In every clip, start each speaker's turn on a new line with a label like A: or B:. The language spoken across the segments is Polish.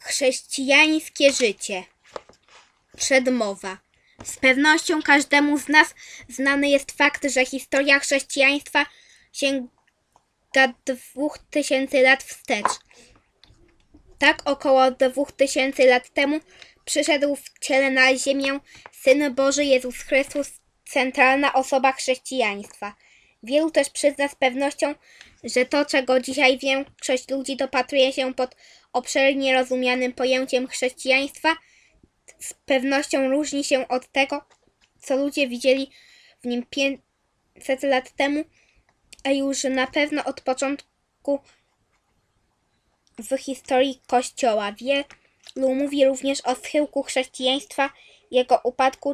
A: Chrześcijańskie życie. Przedmowa. Z pewnością każdemu z nas znany jest fakt, że historia chrześcijaństwa sięga 2000 lat wstecz. Tak około 2000 lat temu przyszedł w ciele na ziemię Syn Boży Jezus Chrystus, centralna osoba chrześcijaństwa. Wielu też przyzna z pewnością, że to, czego dzisiaj większość ludzi dopatruje się pod obszernie rozumianym pojęciem chrześcijaństwa, z pewnością różni się od tego, co ludzie widzieli w nim 500 lat temu, a już na pewno od początku w historii Kościoła. Wielu mówi również o schyłku chrześcijaństwa, jego upadku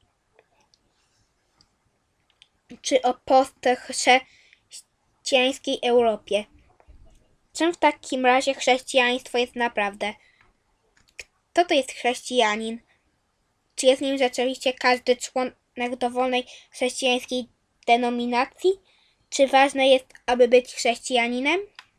A: czy o postchrześcijańskiej Europie. Czym w takim razie chrześcijaństwo jest naprawdę? Kto to jest chrześcijanin? Czy jest nim rzeczywiście każdy członek dowolnej chrześcijańskiej denominacji? Czy ważne jest, aby być chrześcijaninem?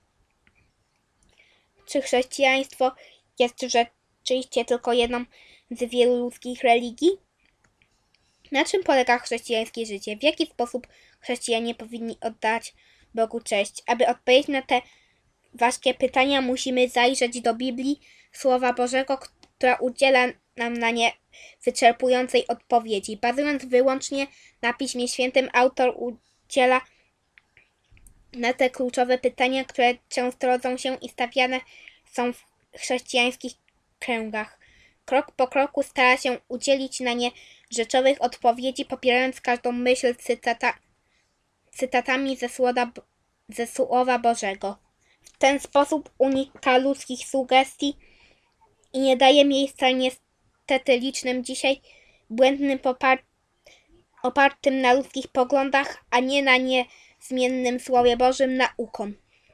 A: Czy chrześcijaństwo jest rzeczywiście tylko jedną z wielu ludzkich religii? Na czym polega chrześcijańskie życie? W jaki sposób chrześcijanie powinni oddać Bogu cześć? Aby odpowiedzieć na te ważkie pytania, musimy zajrzeć do Biblii, Słowa Bożego, która udziela nam na nie wyczerpującej odpowiedzi. Bazując wyłącznie na Piśmie Świętym, autor udziela na te kluczowe pytania, które często rodzą się i stawiane są w chrześcijańskich kręgach. Krok po kroku stara się udzielić na nie rzeczowych odpowiedzi, popierając każdą myśl cytatami ze Słowa Bożego. W ten sposób unika ludzkich sugestii i nie daje miejsca niestety licznym dzisiaj błędnym opartym na ludzkich poglądach, a nie na niezmiennym Słowie Bożym naukom.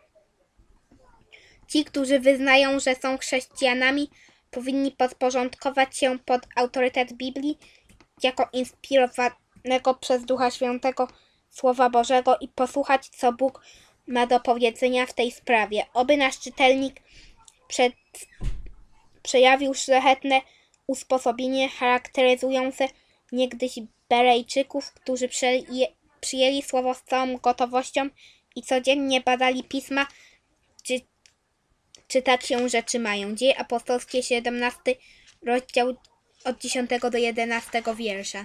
A: Ci, którzy wyznają, że są chrześcijanami, powinni podporządkować się pod autorytet Biblii jako inspirowanego przez Ducha Świętego Słowa Bożego i posłuchać, co Bóg ma do powiedzenia w tej sprawie. Oby nasz czytelnik przejawił szlachetne usposobienie charakteryzujące niegdyś Berejczyków, którzy przyjęli słowo z całą gotowością i codziennie badali pisma, czy tak się rzeczy mają. Dzieje apostolskie, 17 rozdział od 10 do 11 wiersza.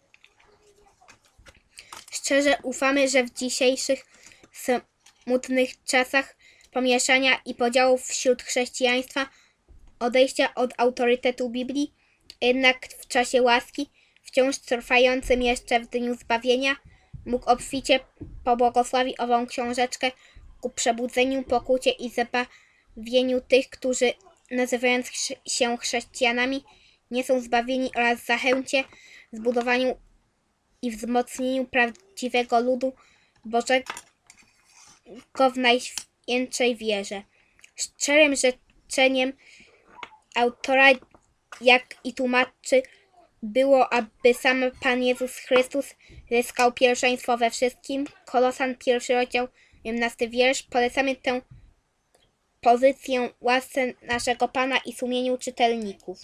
A: Szczerze ufamy, że w dzisiejszych smutnych czasach pomieszania i podziałów wśród chrześcijaństwa, odejścia od autorytetu Biblii, jednak w czasie łaski, wciąż trwającym jeszcze w dniu zbawienia, Bóg obficie pobłogosławi ową książeczkę ku przebudzeniu, pokucie i zbawieniu tych, którzy, nazywając się chrześcijanami, nie są zbawieni, oraz zachęcie, zbudowaniu i wzmocnieniu prawdziwego ludu Bożego w najświętszej wierze. Szczerym życzeniem autora, jak i tłumaczy, było, aby sam Pan Jezus Chrystus zyskał pierwszeństwo we wszystkim. Kolosan, 1 rozdział, 11 wiersz. Polecamy tę pozycję łasce naszego Pana i sumieniu czytelników.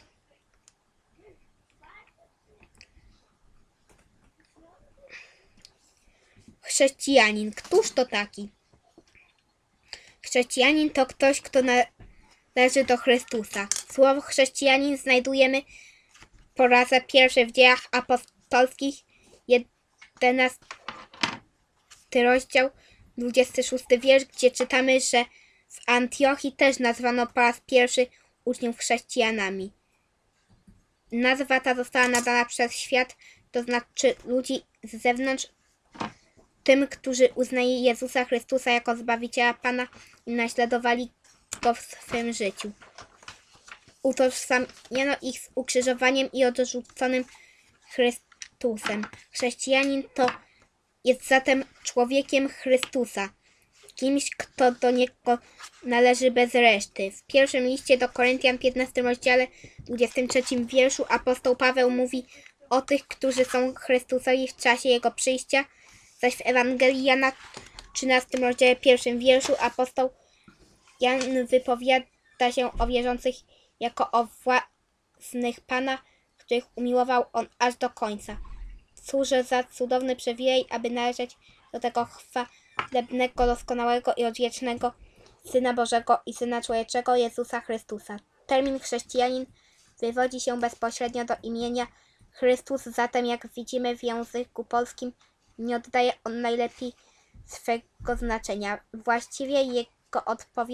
A: Chrześcijanin. Któż to taki? Chrześcijanin to ktoś, kto należy do Chrystusa. Słowo chrześcijanin znajdujemy po raz pierwszy w Dziejach Apostolskich, 11 rozdział, 26 wiersz, gdzie czytamy, że w Antiochii też nazwano po raz pierwszy uczniów chrześcijanami. Nazwa ta została nadana przez świat, to znaczy ludzi z zewnątrz, tym, którzy uznali Jezusa Chrystusa jako Zbawiciela Pana i naśladowali Go w swym życiu. Utożsamiano ich z ukrzyżowaniem i odrzuconym Chrystusem. Chrześcijanin to jest zatem człowiekiem Chrystusa, kimś, kto do Niego należy bez reszty. W pierwszym liście do Koryntian, 15 rozdziale, 23 wierszu apostoł Paweł mówi o tych, którzy są Chrystusowi w czasie Jego przyjścia, zaś w Ewangelii Jana, 13 rozdziale, 1 wierszu apostoł Jan wypowiada się o wierzących jako o własnych Pana, których umiłował on aż do końca. Cóż za cudowny przywilej, aby należeć do tego chwalebnego, doskonałego i odwiecznego Syna Bożego i Syna Człowieczego Jezusa Chrystusa. Termin chrześcijanin wywodzi się bezpośrednio do imienia Chrystus, zatem jak widzimy w języku polskim nie oddaje on najlepiej swego znaczenia. Właściwie jego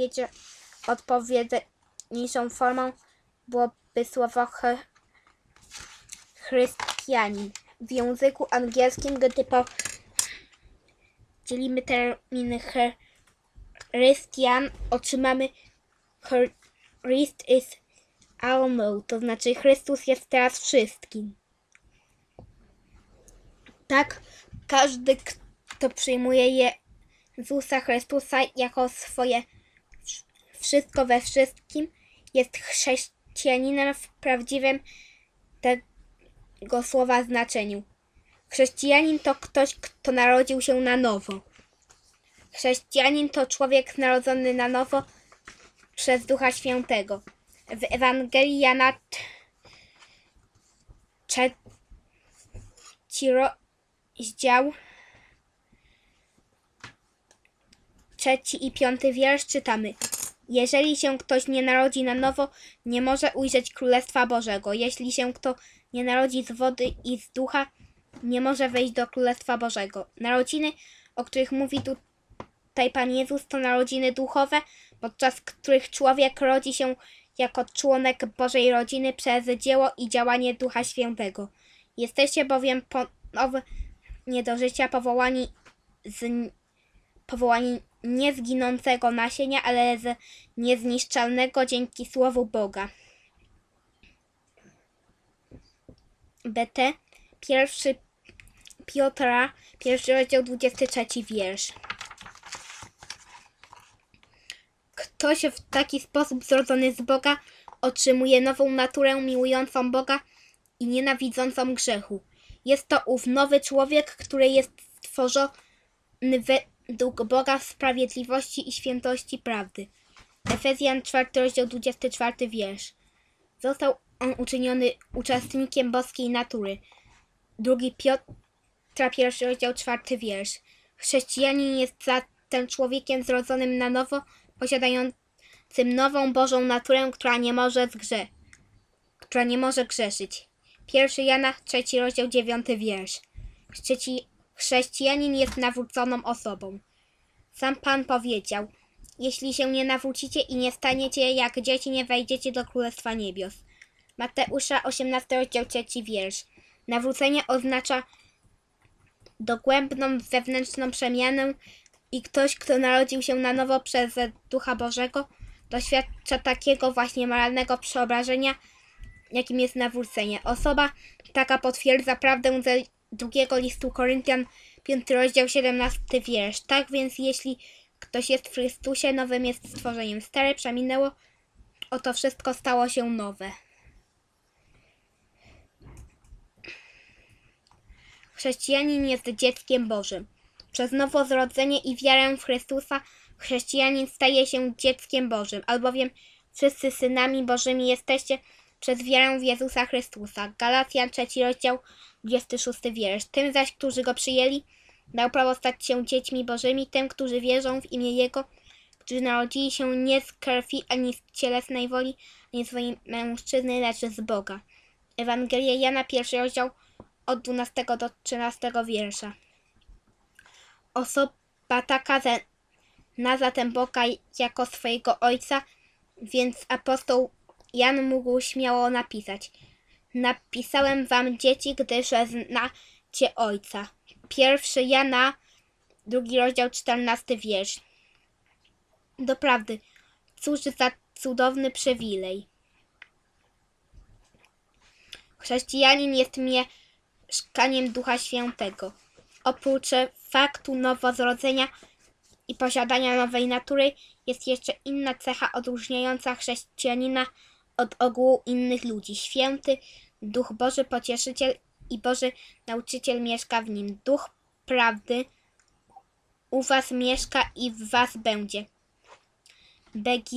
A: odpowiedniejszą formą byłoby słowo chrystianin. W języku angielskim, gdy podzielimy termin Christian, otrzymamy Christ is all know, to znaczy Chrystus jest teraz wszystkim. Tak, każdy, kto przyjmuje Jezusa Chrystusa jako swoje wszystko we wszystkim, jest chrześcijaninem w prawdziwym tego słowa znaczeniu. Chrześcijanin to ktoś, kto narodził się na nowo. Chrześcijanin to człowiek narodzony na nowo przez Ducha Świętego. W Ewangelii Jana 3 rozdział 3 i 5 wiersz czytamy: jeżeli się ktoś nie narodzi na nowo, nie może ujrzeć Królestwa Bożego. Jeśli się kto nie narodzi z wody i z ducha, nie może wejść do Królestwa Bożego. Narodziny, o których mówi tutaj Pan Jezus, to narodziny duchowe, podczas których człowiek rodzi się jako członek Bożej rodziny przez dzieło i działanie Ducha Świętego. Jesteście bowiem ponownie do życia powołani nie z ginącego nasienia, ale z niezniszczalnego dzięki Słowu Boga. BT 1 Piotra, 1 rozdział 23 wiersz. Ktoś w taki sposób zrodzony z Boga otrzymuje nową naturę miłującą Boga i nienawidzącą grzechu. Jest to ów nowy człowiek, który jest stworzony według Boga w sprawiedliwości i świętości prawdy. Efezjan 4 rozdział 24 wiersz. Został on uczyniony uczestnikiem boskiej natury. 2 Piotra 1 rozdział 4 wiersz. Chrześcijanin jest zatem człowiekiem zrodzonym na nowo, posiadającym nową Bożą naturę, która nie może grzeszyć. 1 Jana 3 rozdział 9 wiersz. Chrześcijanin jest nawróconą osobą. Sam Pan powiedział: jeśli się nie nawrócicie i nie staniecie jak dzieci, nie wejdziecie do Królestwa Niebios. Mateusza 18 rozdział 3 wiersz. Nawrócenie oznacza dogłębną wewnętrzną przemianę i ktoś, kto narodził się na nowo przez Ducha Bożego, doświadcza takiego właśnie moralnego przeobrażenia, jakim jest nawrócenie. Osoba taka potwierdza prawdę ze 2 listu Koryntian, 5 rozdział 17 wiersz. Tak więc jeśli ktoś jest w Chrystusie, nowym jest stworzeniem. Stare przeminęło, oto wszystko stało się nowe. Chrześcijanin jest dzieckiem Bożym. Przez nowozrodzenie i wiarę w Chrystusa chrześcijanin staje się dzieckiem Bożym, albowiem wszyscy synami Bożymi jesteście przez wiarę w Jezusa Chrystusa. Galacjan 3 rozdział 26 wiersz. Tym zaś, którzy Go przyjęli, dał prawo stać się dziećmi Bożymi, tym, którzy wierzą w imię Jego, którzy narodzili się nie z krwi, ani z cielesnej woli, ani z woli mężczyzny, lecz z Boga. Ewangelia Jana 1 rozdział od 12 do 13 wiersza. Osoba taka zna zatem Boga jako swojego Ojca, więc apostoł Jan mógł śmiało napisać: napisałem wam, dzieci, gdyż znacie Ojca. 1 Jana, 2 rozdział 14 wiersz. Doprawdy, cóż za cudowny przywilej. Chrześcijanin jest mieszkaniem Ducha Świętego. Oprócz faktu nowozrodzenia i posiadania nowej natury jest jeszcze inna cecha odróżniająca chrześcijanina od ogółu innych ludzi. Święty Duch Boży Pocieszyciel i Boży Nauczyciel mieszka w nim. Duch prawdy u was mieszka i w was będzie. BG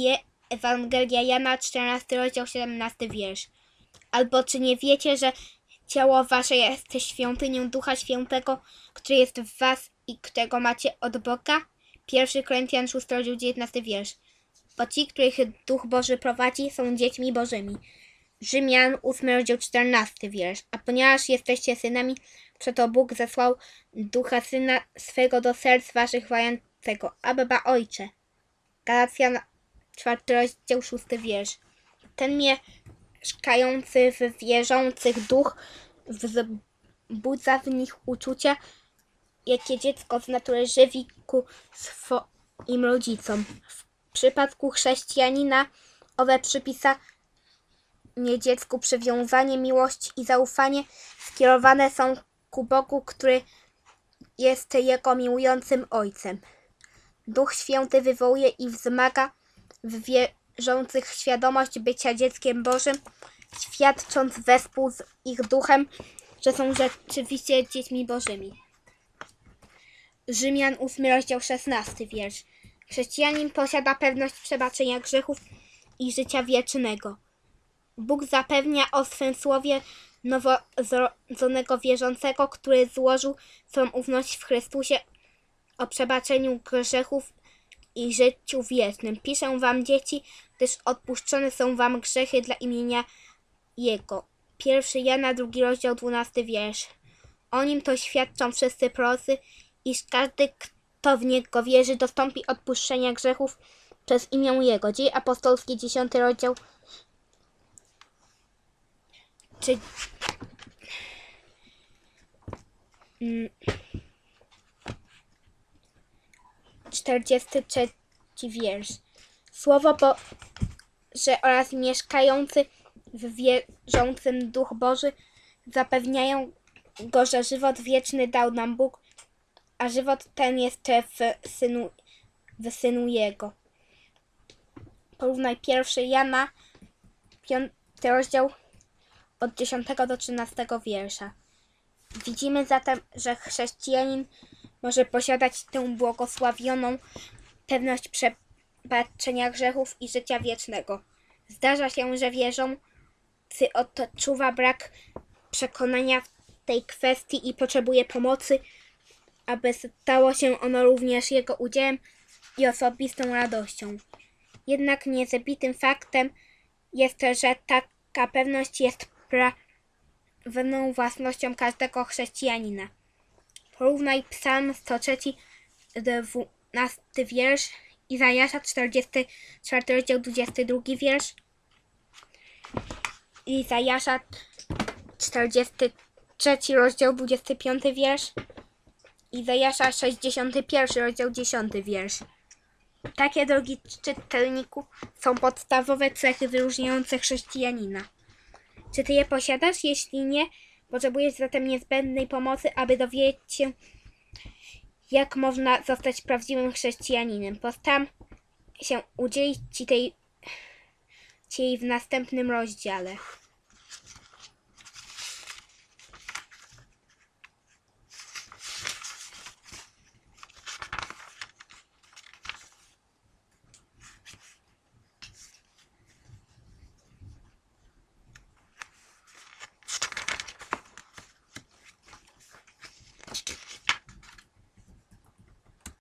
A: Ewangelia Jana, 14 rozdział, 17 wiersz. Albo czy nie wiecie, że ciało wasze jest świątynią Ducha Świętego, który jest w was i którego macie od Boga? 1 Koryntian 6 rozdział, 19 wiersz. Bo ci, których Duch Boży prowadzi, są dziećmi Bożymi. Rzymian 8 rozdział, 14 wiersz. A ponieważ jesteście synami, przeto Bóg zesłał Ducha Syna swego do serc waszych wołającego: Abba, Ojcze. Galacjan 4 rozdział, 6 wiersz. Ten mieszkający w wierzących duch wzbudza w nich uczucia, jakie dziecko z natury żywi ku swoim rodzicom. W przypadku chrześcijanina owe przypisanie dziecku przywiązanie, miłość i zaufanie skierowane są ku Bogu, który jest jego miłującym Ojcem. Duch Święty wywołuje i wzmaga w wierzących świadomość bycia dzieckiem Bożym, świadcząc wespół z ich duchem, że są rzeczywiście dziećmi Bożymi. Rzymian 8 rozdział, 16 wiersz. Chrześcijanin posiada pewność przebaczenia grzechów i życia wiecznego. Bóg zapewnia o swym słowie noworodzonego wierzącego, który złożył swą ufność w Chrystusie o przebaczeniu grzechów i życiu wiecznym. Piszę wam, dzieci, gdyż odpuszczone są wam grzechy dla imienia Jego. 1 Jana 2 rozdział, 12 wiersz. O nim to świadczą wszyscy prorocy, iż każdy, kto w Niego wierzy, dostąpi odpuszczenia grzechów przez imię Jego. Dzieje apostolskie 10 rozdział, 43 wiersz. Słowo Boże oraz mieszkający w wierzącym Duch Boży zapewniają go, że żywot wieczny dał nam Bóg, a żywot ten jest w Synu Jego. Porównaj 1 Jana 5 rozdział od 10 do 13 wiersza. Widzimy zatem, że chrześcijanin może posiadać tę błogosławioną pewność przebaczenia grzechów i życia wiecznego. Zdarza się, że wierzący odczuwa brak przekonania w tej kwestii i potrzebuje pomocy, aby stało się ono również jego udziałem i osobistą radością. Jednak niezbitym faktem jest, że taka pewność jest prawną własnością każdego chrześcijanina. Porównaj Psalm 103, 12 wiersz, Izajasza 44 rozdział, 22 wiersz, Izajasza 43 rozdział, 25 wiersz, Izajasza 61 rozdział, 10 wiersz. Takie, drogi czytelniku, są podstawowe cechy wyróżniające chrześcijanina. Czy ty je posiadasz? Jeśli nie, potrzebujesz zatem niezbędnej pomocy, aby dowiedzieć się, jak można zostać prawdziwym chrześcijaninem. Postaram się udzielić ci jej w następnym rozdziale.